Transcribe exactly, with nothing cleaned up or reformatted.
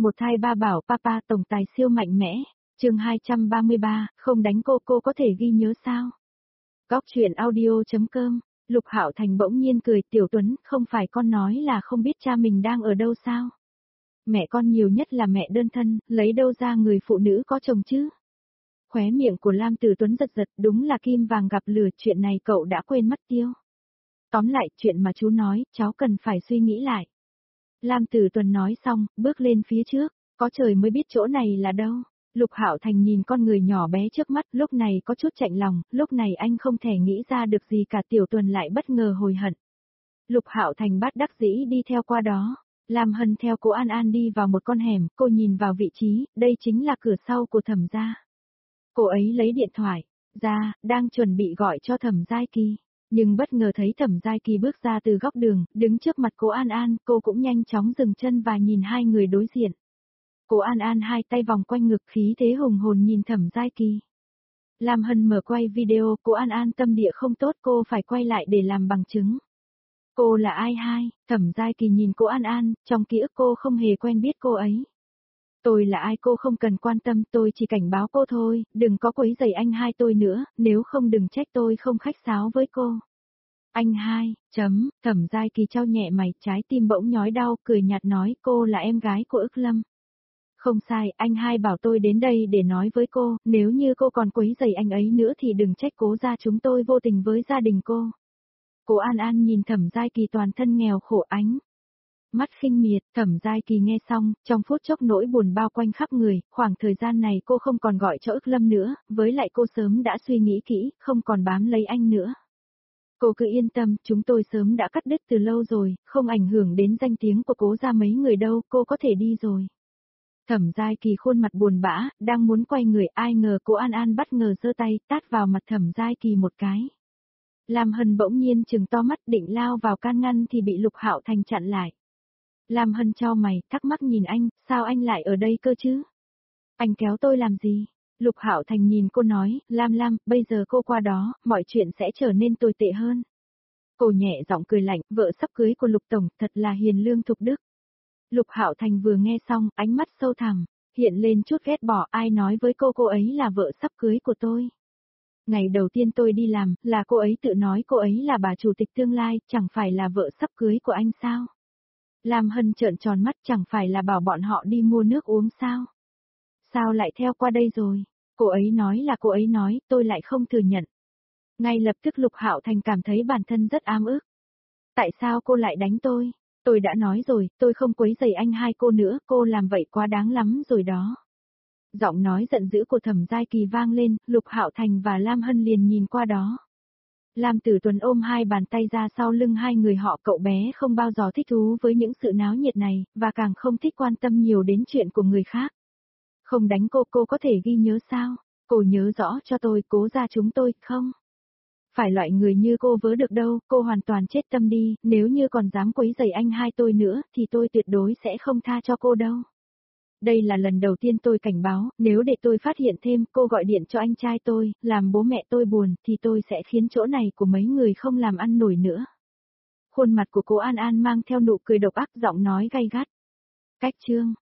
Một thai ba bảo papa tổng tài siêu mạnh mẽ, chương hai trăm ba mươi ba, không đánh cô cô có thể ghi nhớ sao? Góc truyện audio.com, Lục Hạo Thành bỗng nhiên cười, Tiểu Tuấn, không phải con nói là không biết cha mình đang ở đâu sao? Mẹ con nhiều nhất là mẹ đơn thân, lấy đâu ra người phụ nữ có chồng chứ? Khóe miệng của Lam Tử Tuấn giật giật, đúng là kim vàng gặp lửa, chuyện này cậu đã quên mất tiêu. Tóm lại, chuyện mà chú nói, cháu cần phải suy nghĩ lại. Lam Tử Tuấn nói xong, bước lên phía trước, có trời mới biết chỗ này là đâu. Lục Hạo Thành nhìn con người nhỏ bé trước mắt, lúc này có chút chạnh lòng, lúc này anh không thể nghĩ ra được gì cả. Tiểu Tuần lại bất ngờ hồi hận. Lục Hạo Thành bắt đắc dĩ đi theo qua đó. Lam Hân theo cô An An đi vào một con hẻm, cô nhìn vào vị trí, đây chính là cửa sau của Thẩm gia. Cô ấy lấy điện thoại ra, đang chuẩn bị gọi cho Thẩm Giai Kỳ. Nhưng bất ngờ thấy Thẩm Giai Kỳ bước ra từ góc đường, đứng trước mặt cô An An, cô cũng nhanh chóng dừng chân và nhìn hai người đối diện. Cô An An hai tay vòng quanh ngực, khí thế hùng hồn nhìn Thẩm Giai Kỳ. Lam Hân mở quay video, cô An An tâm địa không tốt, cô phải quay lại để làm bằng chứng. Cô là ai hai? Thẩm Giai Kỳ nhìn cô An An, trong ký ức cô không hề quen biết cô ấy. Tôi là ai cô không cần quan tâm, tôi chỉ cảnh báo cô thôi, đừng có quấy rầy anh hai tôi nữa, nếu không đừng trách tôi không khách sáo với cô. Anh hai, chấm, Thẩm Giai Kỳ trao nhẹ mày, trái tim bỗng nhói đau, cười nhạt nói cô là em gái của Ức Lâm. Không sai, anh hai bảo tôi đến đây để nói với cô, nếu như cô còn quấy rầy anh ấy nữa thì đừng trách cố gia chúng tôi vô tình với gia đình cô. Cô An An nhìn Thẩm Giai Kỳ toàn thân nghèo khổ ánh mắt khinh miệt. Thẩm Giai Kỳ nghe xong, trong phút chốc nỗi buồn bao quanh khắp người, khoảng thời gian này cô không còn gọi cho Ức Lâm nữa, với lại cô sớm đã suy nghĩ kỹ, không còn bám lấy anh nữa. Cô cứ yên tâm, chúng tôi sớm đã cắt đứt từ lâu rồi, không ảnh hưởng đến danh tiếng của cố gia mấy người đâu, cô có thể đi rồi. Thẩm Giai Kỳ khuôn mặt buồn bã, đang muốn quay người, ai ngờ cô An An bất ngờ giơ tay, tát vào mặt Thẩm Giai Kỳ một cái. Lam Hân bỗng nhiên trừng to mắt định lao vào can ngăn thì bị Lục Hạo Thành chặn lại. Lam Hân chau mày, thắc mắc nhìn anh, sao anh lại ở đây cơ chứ? Anh kéo tôi làm gì? Lục Hạo Thành nhìn cô nói, Lam Lam, bây giờ cô qua đó, mọi chuyện sẽ trở nên tồi tệ hơn. Cô nhẹ giọng cười lạnh, vợ sắp cưới của Lục Tổng, thật là hiền lương thục đức. Lục Hạo Thành vừa nghe xong, ánh mắt sâu thẳm, hiện lên chút ghét bỏ, ai nói với cô cô ấy là vợ sắp cưới của tôi. Ngày đầu tiên tôi đi làm, là cô ấy tự nói cô ấy là bà chủ tịch tương lai, chẳng phải là vợ sắp cưới của anh sao? Lam Hân trợn tròn mắt, chẳng phải là bảo bọn họ đi mua nước uống sao? Sao lại theo qua đây rồi? Cô ấy nói là cô ấy nói, tôi lại không thừa nhận. Ngay lập tức Lục Hạo Thành cảm thấy bản thân rất ám ức. Tại sao cô lại đánh tôi? Tôi đã nói rồi, tôi không quấy rầy anh hai cô nữa, cô làm vậy quá đáng lắm rồi đó. Giọng nói giận dữ của Thẩm Giai Kỳ vang lên, Lục Hạo Thành và Lam Hân liền nhìn qua đó. Lam Tử Tuấn ôm hai bàn tay ra sau lưng hai người họ, cậu bé không bao giờ thích thú với những sự náo nhiệt này, và càng không thích quan tâm nhiều đến chuyện của người khác. Không đánh cô, cô có thể ghi nhớ sao? Cô nhớ rõ cho tôi, cố gia chúng tôi, không? Phải loại người như cô vớ được đâu, cô hoàn toàn chết tâm đi, nếu như còn dám quấy rầy anh hai tôi nữa, thì tôi tuyệt đối sẽ không tha cho cô đâu. Đây là lần đầu tiên tôi cảnh báo, nếu để tôi phát hiện thêm cô gọi điện cho anh trai tôi, làm bố mẹ tôi buồn, thì tôi sẽ khiến chỗ này của mấy người không làm ăn nổi nữa. Khuôn mặt của cô An An mang theo nụ cười độc ác, giọng nói gay gắt. Cách chương,